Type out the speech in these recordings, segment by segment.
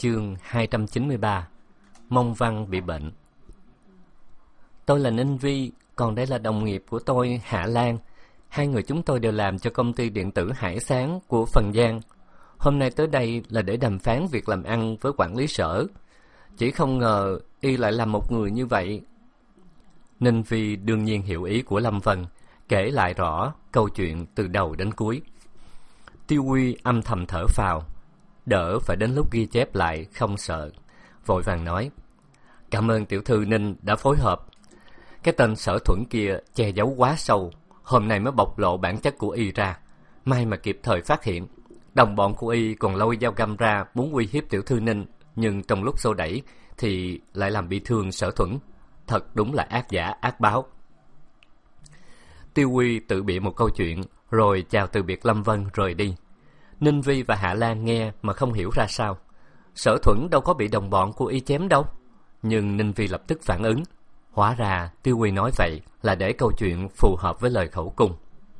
Chương 293. Mông Văn bị bệnh. Tôi là Ninh Vi, còn đây là đồng nghiệp của tôi, Hạ Lan. Hai người chúng tôi đều làm cho công ty điện tử Hải Sáng của Phần Giang. Hôm nay tới đây là để đàm phán việc làm ăn với quản lý sở. Chỉ không ngờ y lại là một người như vậy. Ninh Vi đương nhiên hiểu ý của Lâm Vân, kể lại rõ câu chuyện từ đầu đến cuối. Tiêu Huy âm thầm thở phào, đỡ phải đến lúc ghi chép lại không sợ, vội vàng nói: "Cảm ơn tiểu thư Ninh đã phối hợp. Cái tên Sở Thuẫn kia che giấu quá sâu, hôm nay mới bộc lộ bản chất của y ra. May mà kịp thời phát hiện. Đồng bọn của y còn lôi dao găm ra muốn uy hiếp tiểu thư Ninh, nhưng trong lúc xô đẩy thì lại làm bị thương Sở Thuẫn. Thật đúng là ác giả ác báo." Tiêu Huy tự bịa một câu chuyện rồi chào từ biệt Lâm Vân rời đi. Ninh Vi và Hạ Lan nghe mà không hiểu ra sao. Sở Thuẫn đâu có bị đồng bọn của y chém đâu. Nhưng Ninh Vi lập tức phản ứng. Hóa ra Tiêu Huy nói vậy là để câu chuyện phù hợp với lời khẩu cung.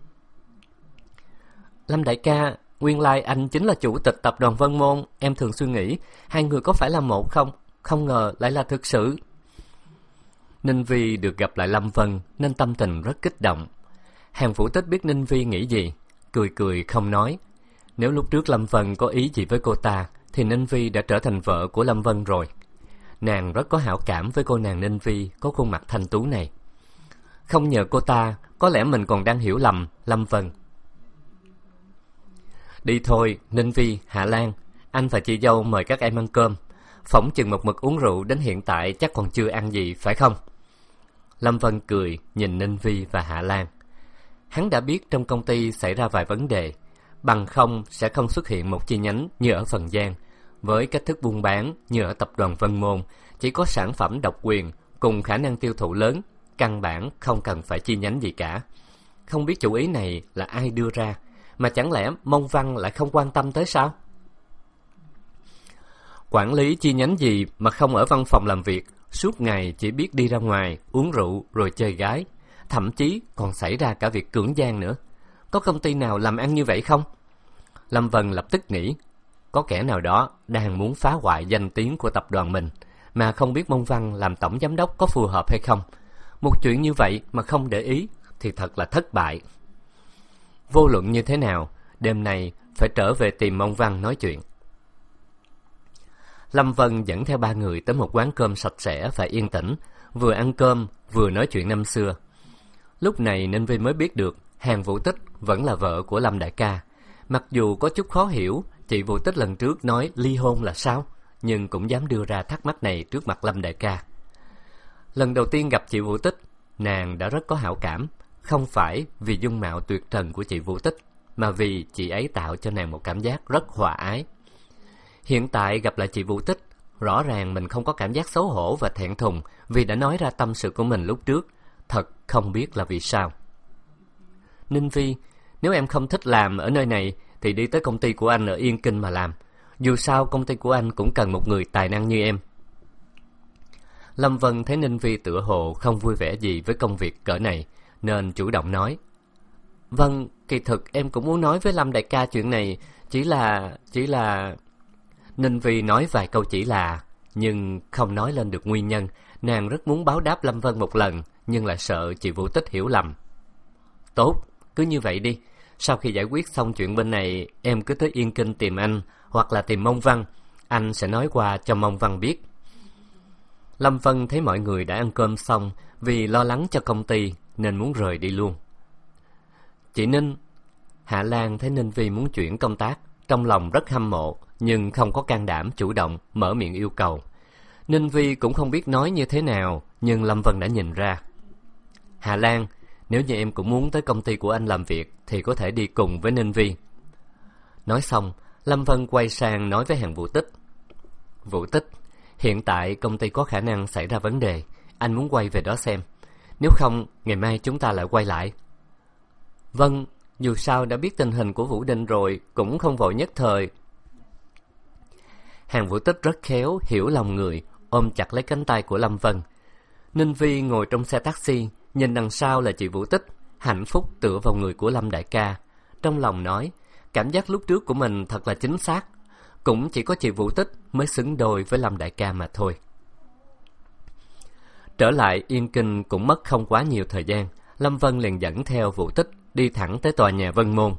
"Lâm đại ca, nguyên lai anh chính là chủ tịch tập đoàn Vân Môn. Em thường suy nghĩ hai người có phải là một không? Không ngờ lại là thực sự." Ninh Vi được gặp lại Lâm Vân nên tâm tình rất kích động. Hàng Vũ Tích biết Ninh Vi nghĩ gì, cười cười không nói. Nếu lúc trước Lâm Vân có ý gì với cô ta thì Ninh Vi đã trở thành vợ của Lâm Vân rồi. Nàng rất có hảo cảm với cô nàng Ninh Vi có khuôn mặt thanh tú này. Không nhờ cô ta, có lẽ mình còn đang hiểu lầm Lâm Vân. "Đi thôi, Ninh Vi, Hạ Lan, anh và chị dâu mời các em ăn cơm. Phỏng chừng một mực uống rượu đến hiện tại chắc còn chưa ăn gì, phải không?" Lâm Vân cười nhìn Ninh Vi và Hạ Lan. Hắn đã biết trong công ty xảy ra vài vấn đề, bằng không sẽ không xuất hiện một chi nhánh như ở Phần Giang. Với cách thức buôn bán như ở tập đoàn Vân Môn, chỉ có sản phẩm độc quyền cùng khả năng tiêu thụ lớn, căn bản không cần phải chi nhánh gì cả. Không biết chủ ý này là ai đưa ra, mà chẳng lẽ Mông Văn lại không quan tâm tới sao? Quản lý chi nhánh gì mà không ở văn phòng làm việc, suốt ngày chỉ biết đi ra ngoài uống rượu rồi chơi gái, thậm chí còn xảy ra cả việc cưỡng gian nữa. Có công ty nào làm ăn như vậy không? Lâm Vân lập tức nghĩ, có kẻ nào đó đang muốn phá hoại danh tiếng của tập đoàn mình, mà không biết Mông Văn làm tổng giám đốc có phù hợp hay không. Một chuyện như vậy mà không để ý thì thật là thất bại. Vô luận như thế nào, đêm nay phải trở về tìm Mông Văn nói chuyện. Lâm Vân dẫn theo ba người tới một quán cơm sạch sẽ và yên tĩnh, vừa ăn cơm vừa nói chuyện năm xưa. Lúc này Ninh Vi mới biết được Hàng Vũ Tích vẫn là vợ của Lâm đại ca. Mặc dù có chút khó hiểu chị Vũ Tích lần trước nói ly hôn là sao, nhưng cũng dám đưa ra thắc mắc này trước mặt Lâm đại ca. Lần đầu tiên gặp chị Vũ Tích, nàng đã rất có hảo cảm, không phải vì dung mạo tuyệt trần của chị Vũ Tích, mà vì chị ấy tạo cho nàng một cảm giác rất hòa ái. Hiện tại gặp lại chị Vũ Tích, rõ ràng mình không có cảm giác xấu hổ và thẹn thùng vì đã nói ra tâm sự của mình lúc trước, thật không biết là vì sao. "Ninh Vi, nếu em không thích làm ở nơi này thì đi tới công ty của anh ở Yên Kinh mà làm. Dù sao công ty của anh cũng cần một người tài năng như em." Lâm Vân thấy Ninh Vi tựa hồ không vui vẻ gì với công việc cỡ này, nên chủ động nói: "Vâng, kỳ thực em cũng muốn nói với Lâm đại ca chuyện này, chỉ là... Ninh Vi nói vài câu chỉ là, nhưng không nói lên được nguyên nhân. Nàng rất muốn báo đáp Lâm Vân một lần, nhưng lại sợ chị Vũ Tích hiểu lầm. "Tốt, cứ như vậy đi. Sau khi giải quyết xong chuyện bên này, em cứ tới Yên Kinh tìm anh, hoặc là tìm Mông Văn. Anh sẽ nói qua cho Mông Văn biết." Lâm Vân thấy mọi người đã ăn cơm xong, vì lo lắng cho công ty nên muốn rời đi luôn. "Chị Ninh..." Hạ Lan thấy Ninh Vi muốn chuyển công tác, trong lòng rất hâm mộ, nhưng không có can đảm chủ động mở miệng yêu cầu. Ninh Vi cũng không biết nói như thế nào, nhưng Lâm Vân đã nhìn ra. "Hạ Lan, nếu như em cũng muốn tới công ty của anh làm việc thì có thể đi cùng với Ninh Vi." Nói xong, Lâm Vân quay sang nói với Hàng Vũ Tích: "Vũ Tích, hiện tại công ty có khả năng xảy ra vấn đề, anh muốn quay về đó xem. Nếu không, ngày mai chúng ta lại quay lại." "Vâng, dù sao đã biết tình hình của Vũ Đình rồi, cũng không vội nhất thời." Hàng Vũ Tích rất khéo, hiểu lòng người, ôm chặt lấy cánh tay của Lâm Vân. Ninh Vi ngồi trong xe taxi, nhìn đằng sau là chị Vũ Tích, hạnh phúc tựa vào người của Lâm đại ca. Trong lòng nói, cảm giác lúc trước của mình thật là chính xác. cũng chỉ có chị Vũ Tích mới xứng đôi với Lâm đại ca mà thôi. Trở lại Yên Kinh cũng mất không quá nhiều thời gian, Lâm Vân liền dẫn theo Vũ Tích đi thẳng tới tòa nhà Vân Môn.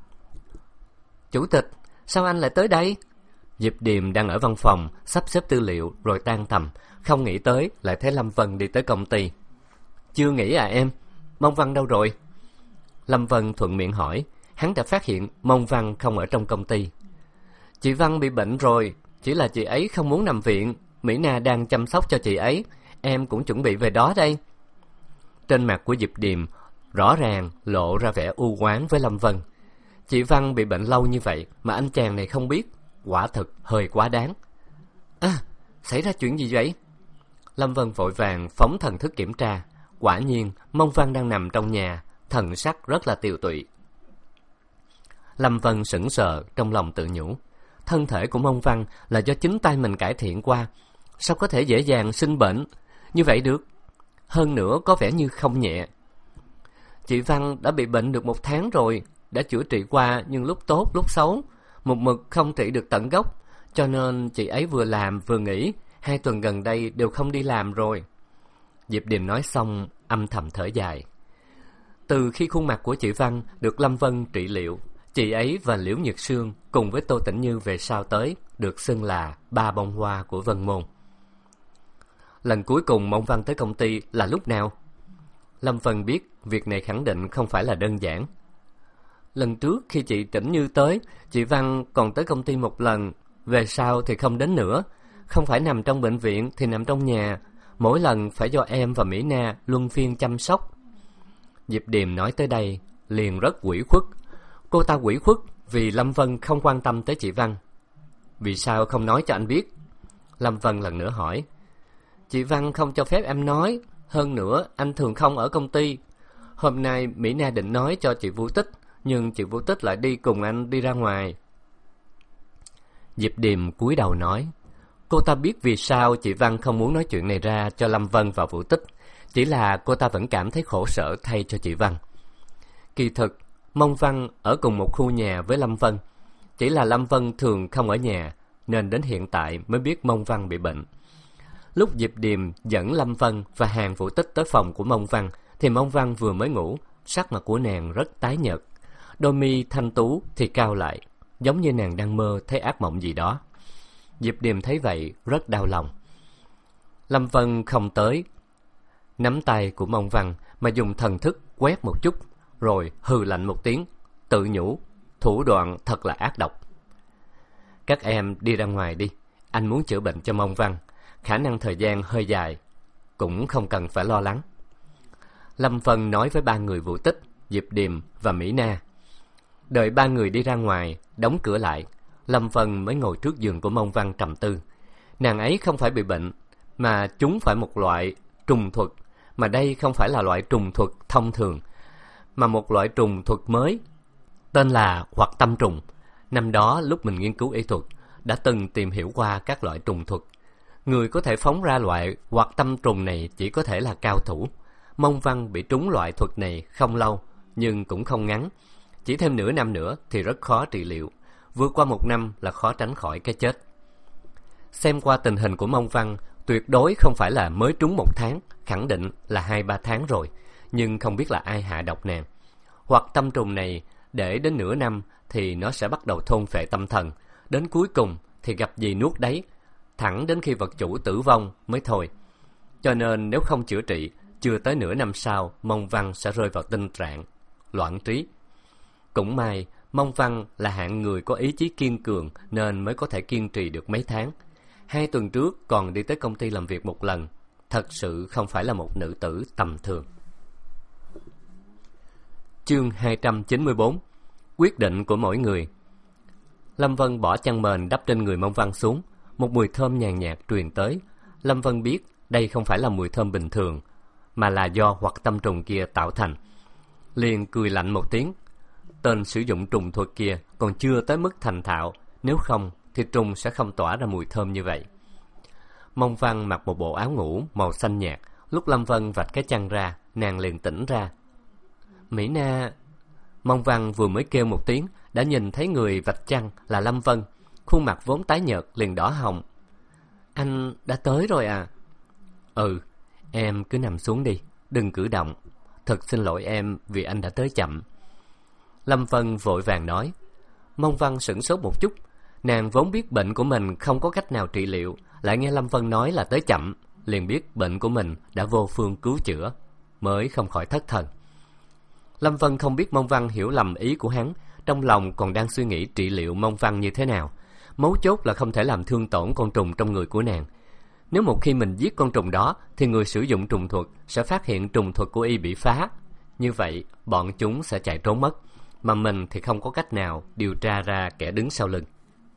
Chủ tịch, sao anh lại tới đây? Diệp Điềm đang ở văn phòng sắp xếp tư liệu rồi tan tầm, không nghĩ tới lại thấy Lâm Vân đi tới công ty. Chưa nghĩ à em? Mông Văn đâu rồi? Lâm Vân thuận miệng hỏi. Hắn đã phát hiện Mông Văn không ở trong công ty. Chị Văn bị bệnh rồi, chỉ là chị ấy không muốn nằm viện. Mỹ Na đang chăm sóc cho chị ấy, em cũng chuẩn bị về đó đây. Trên mặt của Diệp Điềm rõ ràng lộ ra vẻ u oán với Lâm Vân. Chị Văn bị bệnh lâu như vậy mà anh chàng này không biết, quả thực hơi quá đáng. Xảy ra chuyện gì vậy? Lâm Vân vội vàng phóng thần thức kiểm tra. Quả nhiên Mông Văn đang nằm trong nhà, thần sắc rất là tiều tụy. Lâm Vân sững sờ, trong lòng tự nhủ, thân thể của Mông Văn là do chính tay mình cải thiện qua, sao có thể dễ dàng sinh bệnh như vậy được? Hơn nữa có vẻ như không nhẹ. Chị Văn đã bị bệnh được 1 tháng rồi, đã chữa trị qua nhưng lúc tốt lúc xấu, một mực không trị được tận gốc, cho nên chị ấy vừa làm vừa nghỉ, 2 tuần gần đây đều không đi làm rồi. Diệp Điềm nói xong âm thầm thở dài. Từ khi khuôn mặt của chị Văn được Lâm Vân trị liệu, chị ấy và Liễu Nhược Sương cùng với Tô Tĩnh Như về sau tới được xưng là 3 bông hoa của Vân Môn. Lần cuối cùng Mông Văn tới công ty là lúc nào? Lâm Vân biết việc này khẳng định không phải là đơn giản. Lần trước khi chị Tĩnh Như tới, chị Văn còn tới công ty 1 lần, về sau thì không đến nữa. Không phải nằm trong bệnh viện thì nằm trong nhà, mỗi lần phải do em và Mỹ Na luân phiên chăm sóc. Diệp Điềm nói tới đây liền rất ủy khuất. Cô ta ủy khuất vì Lâm Vân không quan tâm tới chị Văn. Vì sao không nói cho anh biết? Lâm Vân lần nữa hỏi. Chị Văn không cho phép em nói, hơn nữa anh thường không ở công ty. Hôm nay Mỹ Na định nói cho chị Vũ Tích, nhưng chị Vũ Tích lại đi cùng anh đi ra ngoài. Diệp Điềm cúi đầu nói. Cô ta biết vì sao chị Văn không muốn nói chuyện này ra cho Lâm Vân và Vũ Tích, chỉ là cô ta vẫn cảm thấy khổ sở thay cho chị Văn. Kỳ thực Mông Văn ở cùng một khu nhà với Lâm Vân, chỉ là Lâm Vân thường không ở nhà, nên đến hiện tại mới biết Mông Văn bị bệnh. Lúc Diệp Điềm dẫn Lâm Vân và Hàn Vũ Tích tới phòng của Mông Văn, thì Mông Văn vừa mới ngủ, sắc mặt của nàng rất tái nhợt, đôi mi thanh tú thì cau lại, giống như nàng đang mơ thấy ác mộng gì đó. Diệp Điềm thấy vậy rất đau lòng. Lâm Vân không tới, nắm tay của Mông Văn mà dùng thần thức quét một chút, rồi hừ lạnh một tiếng, tự nhủ, thủ đoạn thật là ác độc. Các em đi ra ngoài đi, anh muốn chữa bệnh cho Mông Văn, khả năng thời gian hơi dài, cũng không cần phải lo lắng. Lâm Vân nói với 3 người Vũ Tích, Diệp Điềm và Mỹ Na. Đợi 3 người đi ra ngoài, đóng cửa lại, Lâm Vân mới ngồi trước giường của Mông Văn trầm tư. Nàng ấy không phải bị bệnh, mà chúng phải một loại trùng thuật, mà đây không phải là loại trùng thuật thông thường, mà một loại trùng thuật mới, tên là hoặc tâm trùng. Năm đó lúc mình nghiên cứu y thuật, đã từng tìm hiểu qua các loại trùng thuật. Người có thể phóng ra loại hoặc tâm trùng này chỉ có thể là cao thủ. Mông Văn bị trúng loại thuật này không lâu, nhưng cũng không ngắn. Chỉ thêm nửa năm nữa thì rất khó trị liệu. Vượt qua 1 năm là khó tránh khỏi cái chết. Xem qua tình hình của Mông Văn, tuyệt đối không phải là mới trúng 1 tháng, khẳng định là 2-3 tháng rồi. Nhưng không biết là ai hạ độc nàng. Hoặc tâm trùng này để đến nửa năm thì nó sẽ bắt đầu thôn phệ tâm thần. Đến cuối cùng thì gặp gì nuốt đấy, thẳng đến khi vật chủ tử vong mới thôi. Cho nên nếu không chữa trị, chưa tới nửa năm sau, Mông Văn sẽ rơi vào tình trạng loạn trí. Cũng may, Mông Văn là hạng người có ý chí kiên cường nên mới có thể kiên trì được mấy tháng. 2 tuần trước còn đi tới công ty làm việc 1 lần. Thật sự không phải là một nữ tử tầm thường. Chương 294. Quyết định của mỗi người. Lâm Vân bỏ chăn mền đắp trên người Mông Văn xuống. Một mùi thơm nhàn nhạt truyền tới. Lâm Vân biết đây không phải là mùi thơm bình thường, mà là do hoặc tâm trùng kia tạo thành. Liền cười lạnh một tiếng. Tên sử dụng trùng thuật kia còn chưa tới mức thành thạo, nếu không thì trùng sẽ không tỏa ra mùi thơm như vậy. Mông Văn mặc một bộ áo ngủ màu xanh nhạt. Lúc Lâm Vân vạch cái chăn ra, nàng liền tỉnh ra. Mỹ Na. Mông Văn vừa mới kêu một tiếng, đã nhìn thấy người vạch chăn là Lâm Vân. khuôn mặt vốn tái nhợt liền đỏ hồng. Anh đã tới rồi à? Ừ, em cứ nằm xuống đi, đừng cử động. Thật xin lỗi em vì anh đã tới chậm. Lâm Vân vội vàng nói. Mông Văn sửng sốt một chút. Nàng vốn biết bệnh của mình không có cách nào trị liệu, lại nghe Lâm Vân nói là tới chậm, liền biết bệnh của mình đã vô phương cứu chữa, mới không khỏi thất thần. Lâm Vân không biết Mông Văn hiểu lầm ý của hắn, trong lòng còn đang suy nghĩ trị liệu Mông Văn như thế nào. Mấu chốt là không thể làm thương tổn con trùng trong người của nàng. Nếu một khi mình giết con trùng đó, thì người sử dụng trùng thuật sẽ phát hiện trùng thuật của y bị phá. Như vậy, bọn chúng sẽ chạy trốn mất, mà mình thì không có cách nào điều tra ra kẻ đứng sau lưng.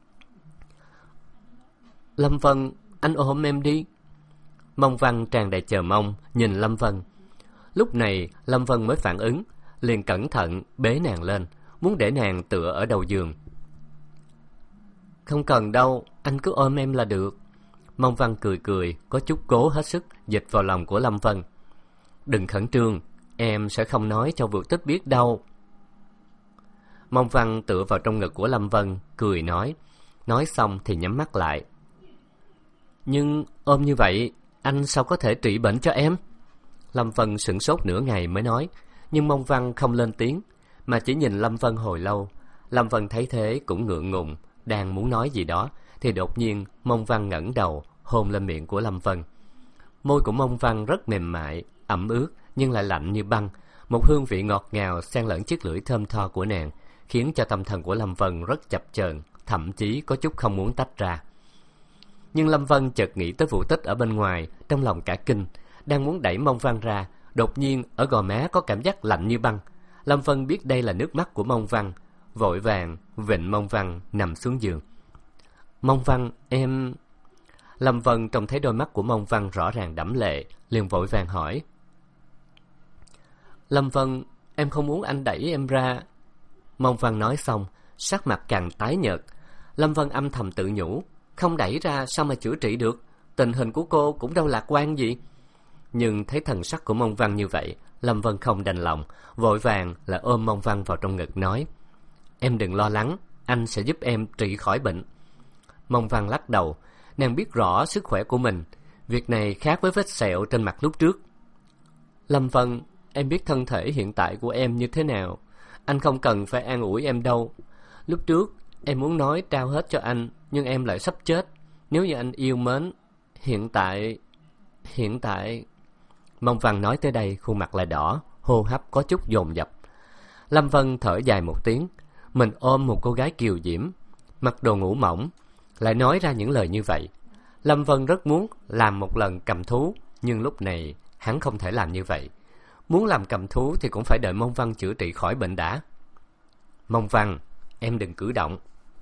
Lâm Vân, anh ôm em đi. Mông Văn tràn đầy chờ mong nhìn Lâm Vân. Lúc này Lâm Vân mới phản ứng, liền cẩn thận bế nàng lên, muốn để nàng tựa ở đầu giường. Không cần đâu, anh cứ ôm em là được. Mông Văn cười cười, có chút cố hết sức dịch vào lòng của Lâm Vân. Đừng khẩn trương, em sẽ không nói cho Vượt Tích biết đâu. Mông Văn tựa vào trong ngực của Lâm Vân, cười nói xong thì nhắm mắt lại. Nhưng ôm như vậy, anh sao có thể trị bệnh cho em? Lâm Vân sửng sốt nửa ngày mới nói, nhưng Mông Văn không lên tiếng, mà chỉ nhìn Lâm Vân hồi lâu. Lâm Vân thấy thế cũng ngượng ngùng, đang muốn nói gì đó, thì đột nhiên Mông Văn ngẩng đầu, hôn lên miệng của Lâm Vân. Môi của Mông Văn rất mềm mại, ẩm ướt, nhưng lại lạnh như băng. Một hương vị ngọt ngào xen lẫn chiếc lưỡi thơm tho của nàng, khiến cho tâm thần của Lâm Vân rất chập chờn, thậm chí có chút không muốn tách ra. Nhưng Lâm Vân chợt nghĩ tới Vũ Tích ở bên ngoài, trong lòng cả kinh, đang muốn đẩy Mông Văn ra, đột nhiên ở gò má có cảm giác lạnh như băng. Lâm Vân biết đây là nước mắt của Mông Văn, vội vàng vịn Mông Văn nằm xuống giường. Mông Văn, em... Lâm Vân trông thấy đôi mắt của Mông Văn rõ ràng đẫm lệ, liền vội vàng hỏi. Lâm Vân, em không muốn anh đẩy em ra. Mông Văn nói xong, sắc mặt càng tái nhợt. Lâm Vân âm thầm tự nhủ, không đẩy ra sao mà chữa trị được, tình hình của cô cũng đâu lạc quan gì. Nhưng thấy thần sắc của Mông Văn như vậy, Lâm Vân không đành lòng, vội vàng là ôm Mông Văn vào trong ngực nói, em đừng lo lắng, anh sẽ giúp em trị khỏi bệnh. Mông Văn lắc đầu, nàng biết rõ sức khỏe của mình, việc này khác với vết sẹo trên mặt lúc trước. Lâm Vân, em biết thân thể hiện tại của em như thế nào, anh không cần phải an ủi em đâu. Lúc trước em muốn nói trao hết cho anh, nhưng em lại sắp chết. Nếu như anh yêu mến, hiện tại... Mông Văn nói tới đây, khuôn mặt lại đỏ, hô hấp có chút dồn dập. Lâm Vân thở dài một tiếng, mình ôm một cô gái kiều diễm, mặc đồ ngủ mỏng, lại nói ra những lời như vậy. Lâm Vân rất muốn làm một lần cầm thú, nhưng lúc này hắn không thể làm như vậy. Muốn làm cầm thú thì cũng phải đợi Mông Văn chữa trị khỏi bệnh đã. Mông Văn, em đừng cử động.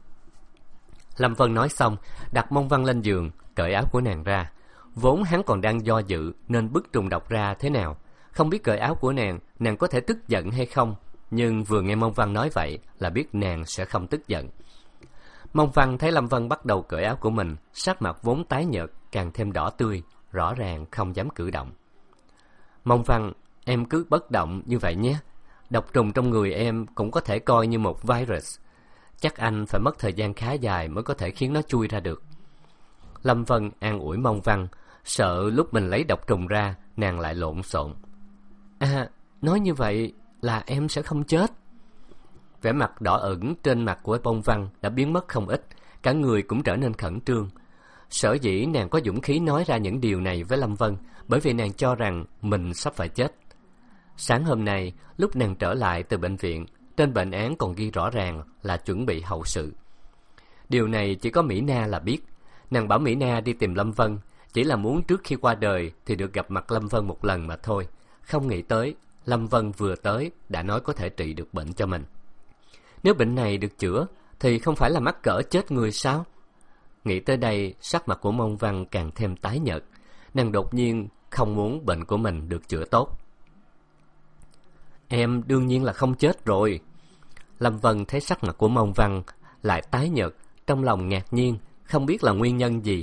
Lâm Vân nói xong, đặt Mông Văn lên giường, cởi áo của nàng ra. Vốn hắn còn đang do dự nên bức trùng độc ra thế nào, không biết cởi áo của nàng có thể tức giận hay không. Nhưng vừa nghe Mông Văn nói vậy là biết nàng sẽ không tức giận. Mông Văn thấy Lâm Vân bắt đầu cởi áo của mình, sắc mặt vốn tái nhợt càng thêm đỏ tươi, rõ ràng không dám cử động. Mông Văn, em cứ bất động như vậy nhé. Độc trùng trong người em cũng có thể coi như một virus. Chắc anh phải mất thời gian khá dài mới có thể khiến nó chui ra được. Lâm Vân an ủi Mông Văn, sợ lúc mình lấy độc trùng ra, nàng lại lộn xộn. À, nói như vậy là em sẽ không chết. Vẻ mặt đỏ ửng trên mặt của Mông Văn đã biến mất không ít, cả người cũng trở nên khẩn trương. Sở dĩ nàng có dũng khí nói ra những điều này với Lâm Vân, bởi vì nàng cho rằng mình sắp phải chết. Sáng hôm nay, lúc nàng trở lại từ bệnh viện, trên bệnh án còn ghi rõ ràng là chuẩn bị hậu sự. Điều này chỉ có Mỹ Na là biết. Nàng bảo Mỹ Na đi tìm Lâm Vân, chỉ là muốn trước khi qua đời thì được gặp mặt Lâm Vân một lần mà thôi. Không nghĩ tới, Lâm Vân vừa tới đã nói có thể trị được bệnh cho mình. Nếu bệnh này được chữa, thì không phải là mắc cỡ chết người sao? Nghĩ tới đây, sắc mặt của Mông Văn càng thêm tái nhợt. Nàng đột nhiên không muốn bệnh của mình được chữa tốt. Em đương nhiên là không chết rồi. Lâm Vân thấy sắc mặt của Mông Văn lại tái nhợt, trong lòng ngạc nhiên, không biết là nguyên nhân gì.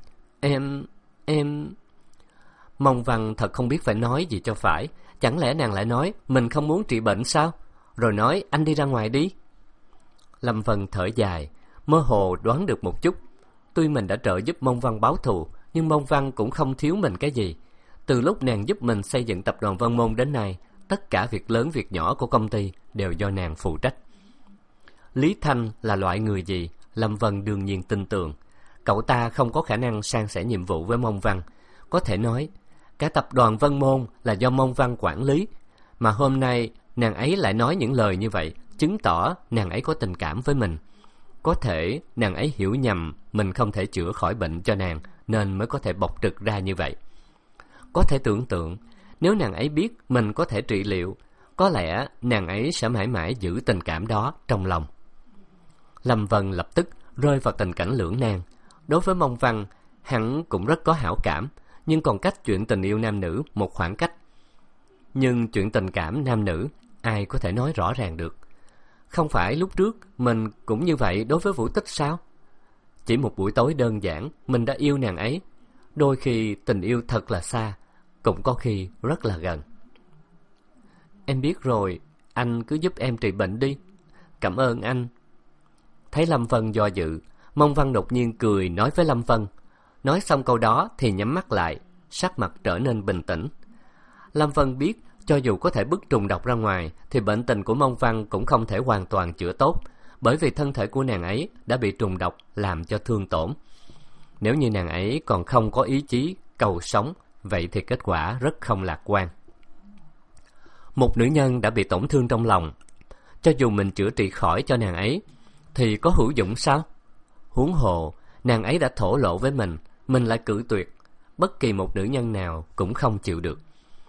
Em... Mông Văn thật không biết phải nói gì cho phải. Chẳng lẽ nàng lại nói mình không muốn trị bệnh sao? Rồi nói anh đi ra ngoài đi. Lâm Vân thở dài, mơ hồ đoán được một chút. Tuy mình đã trợ giúp Mông Văn báo thù, nhưng Mông Văn cũng không thiếu mình cái gì. Từ lúc nàng giúp mình xây dựng tập đoàn Vân Môn đến nay, tất cả việc lớn việc nhỏ của công ty đều do nàng phụ trách. Lý Thanh là loại người gì, Lâm Vân đương nhiên tin tưởng. Cậu ta không có khả năng san sẻ nhiệm vụ với Mông Văn. Có thể nói, cả tập đoàn Vân Môn là do Mông Văn quản lý. Mà hôm nay, nàng ấy lại nói những lời như vậy, chứng tỏ nàng ấy có tình cảm với mình. Có thể nàng ấy hiểu nhầm mình không thể chữa khỏi bệnh cho nàng, nên mới có thể bộc trực ra như vậy. Có thể tưởng tượng, nếu nàng ấy biết mình có thể trị liệu, có lẽ nàng ấy sẽ mãi mãi giữ tình cảm đó trong lòng. Lâm Vân lập tức rơi vào tình cảnh lưỡng nan. Đối với Mông Văn, hắn cũng rất có hảo cảm, nhưng còn cách chuyện tình yêu nam nữ một khoảng cách. Nhưng chuyện tình cảm nam nữ, ai có thể nói rõ ràng được? Không phải lúc trước mình cũng như vậy đối với Vũ Tích sao? Chỉ một buổi tối đơn giản, mình đã yêu nàng ấy. Đôi khi tình yêu thật là xa, cũng có khi rất là gần. Em biết rồi, anh cứ giúp em trị bệnh đi. Cảm ơn anh. Thấy Lâm Vân do dự, Mông Văn đột nhiên cười nói với Lâm Vân. Nói xong câu đó thì nhắm mắt lại, sắc mặt trở nên bình tĩnh. Lâm Vân biết, cho dù có thể bức trùng độc ra ngoài, thì bệnh tình của Mông Văn cũng không thể hoàn toàn chữa tốt, bởi vì thân thể của nàng ấy đã bị trùng độc làm cho thương tổn. Nếu như nàng ấy còn không có ý chí cầu sống, vậy thì kết quả rất không lạc quan. Một nữ nhân đã bị tổn thương trong lòng, cho dù mình chữa trị khỏi cho nàng ấy, thì có hữu dụng sao? Huống hồ, nàng ấy đã thổ lộ với mình lại cự tuyệt. Bất kỳ một nữ nhân nào cũng không chịu được.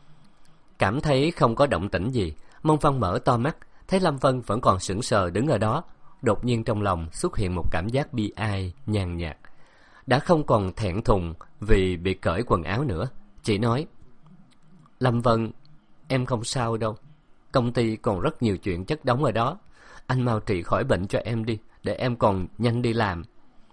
Cảm thấy không có động tĩnh gì, Mông Văn mở to mắt, thấy Lâm Vân vẫn còn sững sờ đứng ở đó. Đột nhiên trong lòng xuất hiện một cảm giác bi ai, nhàn nhạt. Đã không còn thẹn thùng vì bị cởi quần áo nữa, chỉ nói: Lâm Vân, em không sao đâu. Công ty còn rất nhiều chuyện chất đống ở đó. Anh mau trị khỏi bệnh cho em đi, để em còn nhanh đi làm.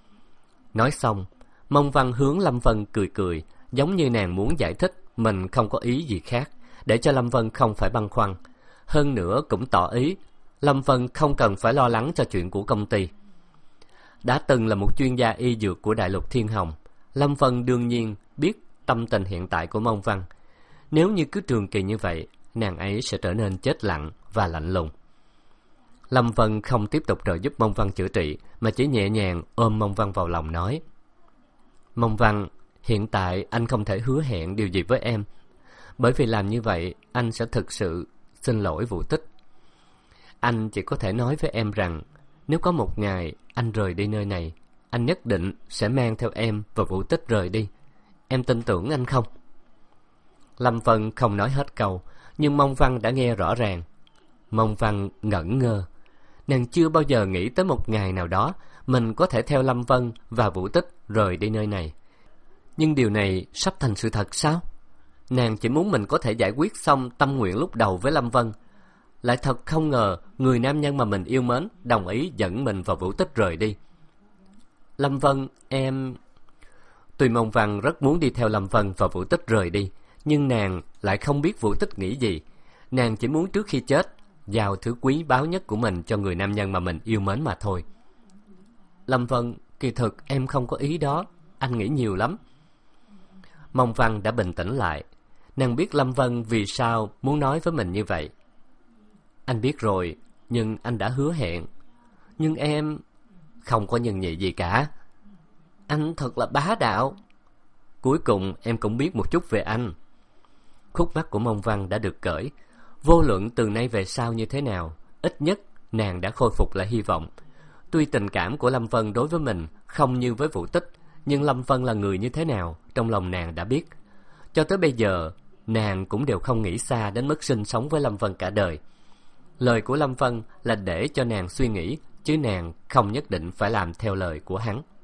Nói xong, Mông Văn hướng Lâm Vân cười cười, giống như nàng muốn giải thích mình không có ý gì khác, để cho Lâm Vân không phải băn khoăn. Hơn nữa cũng tỏ ý Lâm Vân không cần phải lo lắng cho chuyện của công ty. Đã từng là một chuyên gia y dược của Đại Lục Thiên Hồng, Lâm Vân đương nhiên biết tâm tình hiện tại của Mông Văn. Nếu như cứ trường kỳ như vậy, nàng ấy sẽ trở nên chết lặng và lạnh lùng. Lâm Vân không tiếp tục trợ giúp Mông Văn chữa trị, mà chỉ nhẹ nhàng ôm Mông Văn vào lòng nói: Mông Văn, hiện tại anh không thể hứa hẹn điều gì với em, bởi vì làm như vậy anh sẽ thực sự xin lỗi Vũ Tích. Anh chỉ có thể nói với em rằng, nếu có một ngày anh rời đi nơi này, anh nhất định sẽ mang theo em và Vũ Tích rời đi. Em tin tưởng anh không? Lâm Vân không nói hết câu, nhưng Mông Văn đã nghe rõ ràng. Mông Văn ngẩn ngơ. Nàng chưa bao giờ nghĩ tới một ngày nào đó mình có thể theo Lâm Vân và Vũ Tích rời đi nơi này. Nhưng điều này sắp thành sự thật sao? Nàng chỉ muốn mình có thể giải quyết xong tâm nguyện lúc đầu với Lâm Vân. Lại thật không ngờ người nam nhân mà mình yêu mến đồng ý dẫn mình và Vũ Tích rời đi. Lâm Vân, em... Tuy Mông Văn rất muốn đi theo Lâm Vân và Vũ Tích rời đi, nhưng nàng lại không biết Vũ Tích nghĩ gì. Nàng chỉ muốn trước khi chết giao thứ quý báu nhất của mình cho người nam nhân mà mình yêu mến mà thôi. Lâm Vân, kỳ thực em không có ý đó, anh nghĩ nhiều lắm. Mông Văn đã bình tĩnh lại. Nàng biết Lâm Vân vì sao muốn nói với mình như vậy. Anh biết rồi, nhưng anh đã hứa hẹn. Nhưng em... Không có nhân nhị gì cả. Anh thật là bá đạo. Cuối cùng em cũng biết một chút về anh. Khúc mắc của Mông Văn đã được cởi. Vô luận từ nay về sau như thế nào, ít nhất nàng đã khôi phục lại hy vọng. Tuy tình cảm của Lâm Vân đối với mình không như với Vũ Tích, nhưng Lâm Vân là người như thế nào, trong lòng nàng đã biết. Cho tới bây giờ, nàng cũng đều không nghĩ xa đến mức sinh sống với Lâm Vân cả đời. Lời của Lâm Vân là để cho nàng suy nghĩ, chứ nàng không nhất định phải làm theo lời của hắn.